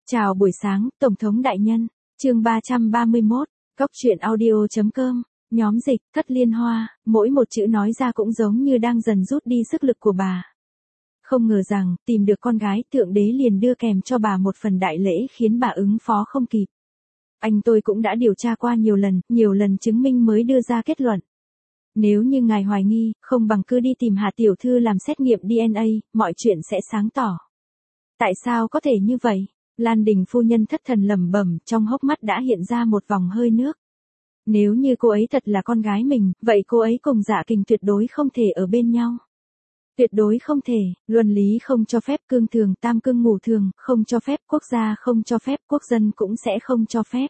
Chào buổi sáng, Tổng thống đại nhân. Chương 331, Góc truyện audio.com. Nhóm dịch, Thất Liên Hoa, mỗi một chữ nói ra cũng giống như đang dần rút đi sức lực của bà. Không ngờ rằng, tìm được con gái, Thượng Đế liền đưa kèm cho bà một phần đại lễ khiến bà ứng phó không kịp. Tôi cũng đã điều tra qua nhiều lần chứng minh mới đưa ra kết luận. Nếu như ngài hoài nghi, không bằng cứ đi tìm Hạ tiểu thư làm xét nghiệm DNA, mọi chuyện sẽ sáng tỏ. Tại sao có thể như vậy? Lan Đình phu nhân thất thần lẩm bẩm, trong hốc mắt đã hiện ra một vòng hơi nước. Nếu như cô ấy thật là con gái mình, vậy cô ấy cùng Dạ Kình tuyệt đối không thể ở bên nhau. Tuyệt đối không thể, luân lý không cho phép, cương thường tam cương ngũ thường, không cho phép, quốc gia không cho phép, quốc dân cũng sẽ không cho phép.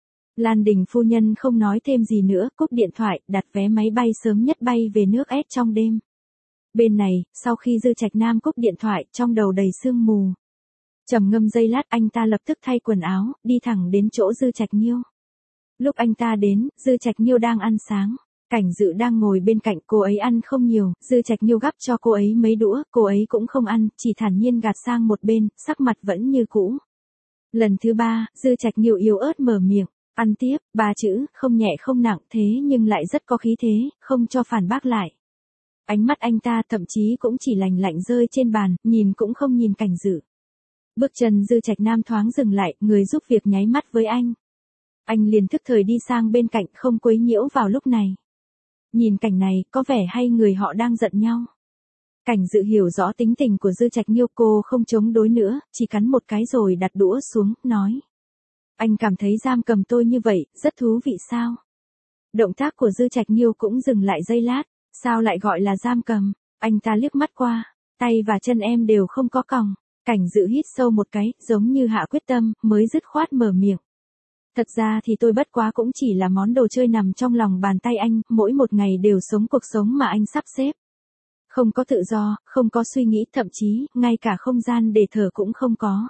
Lan Đình phu nhân không nói thêm gì nữa, cúp điện thoại, đặt vé máy bay sớm nhất bay về nước S trong đêm. Bên này, sau khi Dư Trạch Nam cúp điện thoại, trong đầu đầy sương mù. Trầm ngâm giây lát, anh ta lập tức thay quần áo, đi thẳng đến chỗ Dư Trạch Nhiêu. Lúc anh ta đến, Dư Trạch Nhiêu đang ăn sáng. Cảnh Dự đang ngồi bên cạnh, cô ấy ăn không nhiều, Dư Trạch Nhiêu gắp cho cô ấy mấy đũa, cô ấy cũng không ăn, chỉ thản nhiên gạt sang một bên, sắc mặt vẫn như cũ. Lần thứ ba, Dư Trạch Nhiêu yếu ớt mở miệng, ăn tiếp, 3 chữ, không nhẹ không nặng thế nhưng lại rất có khí thế, không cho phản bác lại. Ánh mắt anh ta thậm chí cũng chỉ lạnh lạnh rơi trên bàn, nhìn cũng không nhìn Cảnh Dự. Bước chân Dư Trạch Nam thoáng dừng lại, người giúp việc nháy mắt với anh. Anh liền thức thời đi sang bên cạnh, không quấy nhiễu vào lúc này. Nhìn cảnh này, có vẻ hay người họ đang giận nhau. Cảnh Dự hiểu rõ tính tình của Dư Trạch Nhiêu, cô không chống đối nữa, chỉ cắn một cái rồi đặt đũa xuống, nói. Anh cảm thấy giam cầm tôi như vậy, rất thú vị sao? Động tác của Dư Trạch Nhiêu cũng dừng lại giây lát, sao lại gọi là giam cầm? Anh ta liếc mắt qua, tay và chân em đều không có còng. Cảnh Dự hít sâu một cái, giống như hạ quyết tâm, mới dứt khoát mở miệng. Thật ra thì tôi bất quá cũng chỉ là món đồ chơi nằm trong lòng bàn tay anh, mỗi một ngày đều sống cuộc sống mà anh sắp xếp. Không có tự do, không có suy nghĩ, thậm chí, ngay cả không gian để thở cũng không có.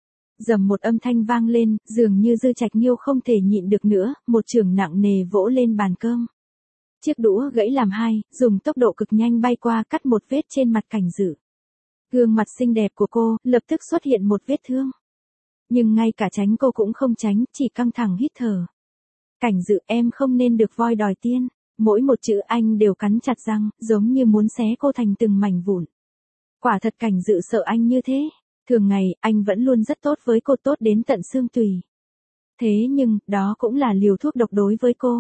Dầm một âm thanh vang lên, dường như Dư Trạch Nhiêu không thể nhịn được nữa, một chưởng nặng nề vỗ lên bàn cơm. Chiếc đũa gãy làm hai, dùng tốc độ cực nhanh bay qua, cắt một vết trên mặt Cảnh Dự. Gương mặt xinh đẹp của cô, lập tức xuất hiện một vết thương. Nhưng ngay cả tránh cô cũng không tránh, chỉ căng thẳng hít thở. Cảnh Dự, em không nên được voi đòi tiên. Mỗi một chữ anh đều cắn chặt răng, giống như muốn xé cô thành từng mảnh vụn. Quả thật Cảnh Dự sợ anh như thế. Thường ngày, anh vẫn luôn rất tốt với cô, tốt đến tận xương tủy. Thế nhưng, đó cũng là liều thuốc độc đối với cô.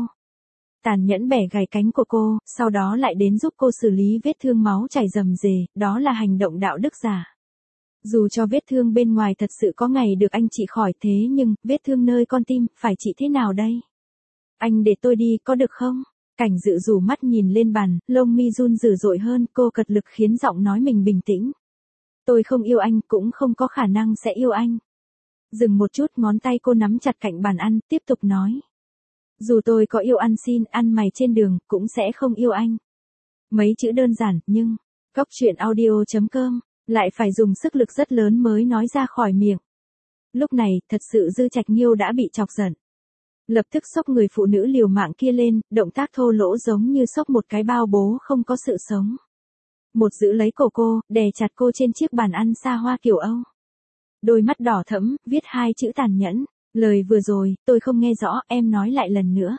Tàn nhẫn bẻ gãy cánh của cô, sau đó lại đến giúp cô xử lý vết thương máu chảy rầm rề, đó là hành động đạo đức giả. Dù cho vết thương bên ngoài thật sự có ngày được anh trị khỏi, thế nhưng, vết thương nơi con tim, phải trị thế nào đây? Anh để tôi đi, có được không? Cảnh Dự rủ mắt nhìn lên bàn, lông mi run dữ dội hơn, cô cật lực khiến giọng nói mình bình tĩnh. Tôi không yêu anh, cũng không có khả năng sẽ yêu anh. Dừng một chút, ngón tay cô nắm chặt cạnh bàn ăn, tiếp tục nói. Dù tôi có yêu ăn xin, ăn mày trên đường, cũng sẽ không yêu anh. Mấy chữ đơn giản, nhưng, Góc truyện audio.com, lại phải dùng sức lực rất lớn mới nói ra khỏi miệng. Lúc này, thật sự Dư Trạch Nhiêu đã bị chọc giận. Lập tức xốc người phụ nữ liều mạng kia lên, động tác thô lỗ giống như xốc một cái bao bố không có sự sống. Một giữ lấy cổ cô, đè chặt cô trên chiếc bàn ăn xa hoa kiểu Âu. Đôi mắt đỏ thẫm, viết 2 chữ tàn nhẫn. Lời vừa rồi, tôi không nghe rõ, em nói lại lần nữa.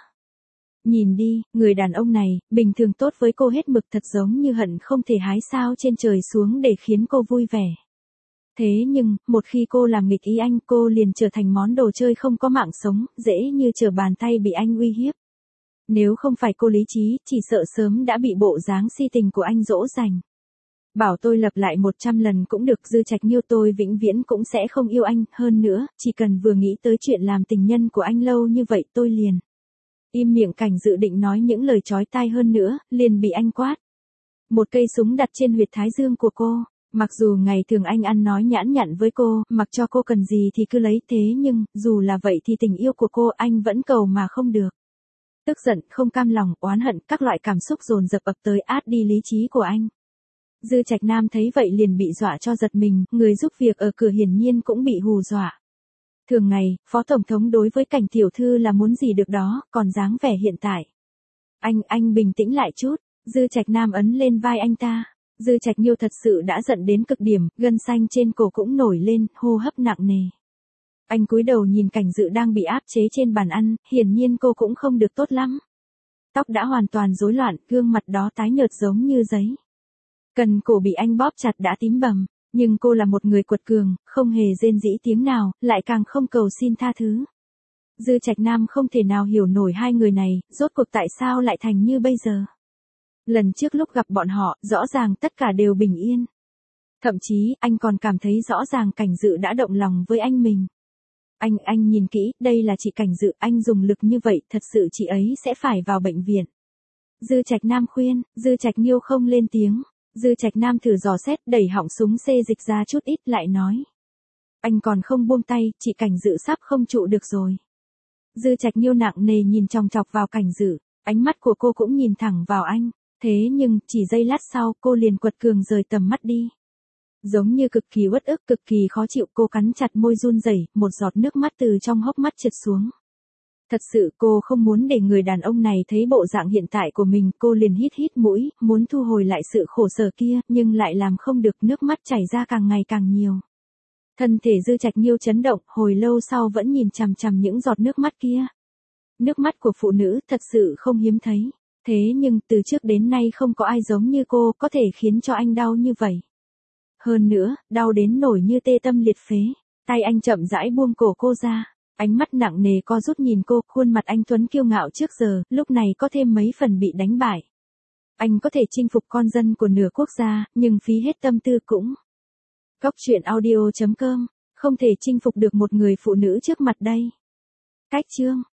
Nhìn đi, người đàn ông này, bình thường tốt với cô hết mực, thật giống như hận không thể hái sao trên trời xuống để khiến cô vui vẻ. Thế nhưng, một khi cô làm nghịch ý anh, cô liền trở thành món đồ chơi không có mạng sống, dễ như trở bàn tay bị anh uy hiếp. Nếu không phải cô lý trí, chỉ sợ sớm đã bị bộ dáng si tình của anh dỗ dành. Bảo tôi lặp lại 100 lần cũng được, Dư Trạch Nhiêu, tôi vĩnh viễn cũng sẽ không yêu anh, hơn nữa, chỉ cần vừa nghĩ tới chuyện làm tình nhân của anh lâu như vậy tôi liền. Im miệng. Cảnh Dự định nói những lời chói tai hơn nữa, liền bị anh quát. Một cây súng đặt trên huyệt thái dương của cô, mặc dù ngày thường anh ăn nói nhãn nhặn với cô, mặc cho cô cần gì thì cứ lấy, thế nhưng, dù là vậy thì tình yêu của cô anh vẫn cầu mà không được. Tức giận, không cam lòng, oán hận, các loại cảm xúc dồn dập ập tới át đi lý trí của anh. Dư Trạch Nam thấy vậy liền bị dọa cho giật mình, người giúp việc ở cửa hiển nhiên cũng bị hù dọa. Thường ngày, Phó Tổng thống đối với Cảnh tiểu thư là muốn gì được đó, còn dáng vẻ hiện tại. Anh bình tĩnh lại chút, Dư Trạch Nam ấn lên vai anh ta. Dư Trạch Nhiêu thật sự đã giận đến cực điểm, gân xanh trên cổ cũng nổi lên, hô hấp nặng nề. Anh cúi đầu nhìn Cảnh Dự đang bị áp chế trên bàn ăn, hiển nhiên cô cũng không được tốt lắm. Tóc đã hoàn toàn rối loạn, gương mặt đó tái nhợt giống như giấy. Cần cổ bị anh bóp chặt đã tím bầm, nhưng cô là một người quật cường, không hề rên rỉ tiếng nào, lại càng không cầu xin tha thứ. Dư Trạch Nam không thể nào hiểu nổi hai người này, rốt cuộc tại sao lại thành như bây giờ. Lần trước lúc gặp bọn họ, rõ ràng tất cả đều bình yên. Thậm chí, anh còn cảm thấy rõ ràng Cảnh Dự đã động lòng với anh mình. Anh nhìn kỹ, đây là chị Cảnh Dự, anh dùng lực như vậy, thật sự chị ấy sẽ phải vào bệnh viện. Dư Trạch Nam khuyên, Dư Trạch Nhiêu không lên tiếng. Dư Trạch Nam thử dò xét, đẩy họng súng xê dịch ra chút ít lại nói. Anh còn không buông tay, chị Cảnh Dự sắp không trụ được rồi. Dư Trạch Nhiêu nặng nề nhìn chòng chọc vào Cảnh Dự, ánh mắt của cô cũng nhìn thẳng vào anh. Thế nhưng, chỉ giây lát sau, cô liền quật cường rời tầm mắt đi. Giống như cực kỳ uất ức, cực kỳ khó chịu, cô cắn chặt môi run rẩy, một giọt nước mắt từ trong hốc mắt trượt xuống. Thật sự cô không muốn để người đàn ông này thấy bộ dạng hiện tại của mình, cô liền hít mũi, muốn thu hồi lại sự khổ sở kia, nhưng lại làm không được, nước mắt chảy ra càng ngày càng nhiều. Thân thể Dư Trạch Nhiêu chấn động, hồi lâu sau vẫn nhìn chằm chằm những giọt nước mắt kia. Nước mắt của phụ nữ thật sự không hiếm thấy, thế nhưng từ trước đến nay không có ai giống như cô có thể khiến cho anh đau như vậy. Hơn nữa, đau đến nổi như tê tâm liệt phế, tay anh chậm rãi buông cổ cô ra. Ánh mắt nặng nề co rút nhìn cô, khuôn mặt anh tuấn kiêu ngạo trước giờ, lúc này có thêm mấy phần bị đánh bại. Anh có thể chinh phục con dân của nửa quốc gia, nhưng phí hết tâm tư cũng. Cóc truyện audio.com, không thể chinh phục được một người phụ nữ trước mặt đây. Cách chương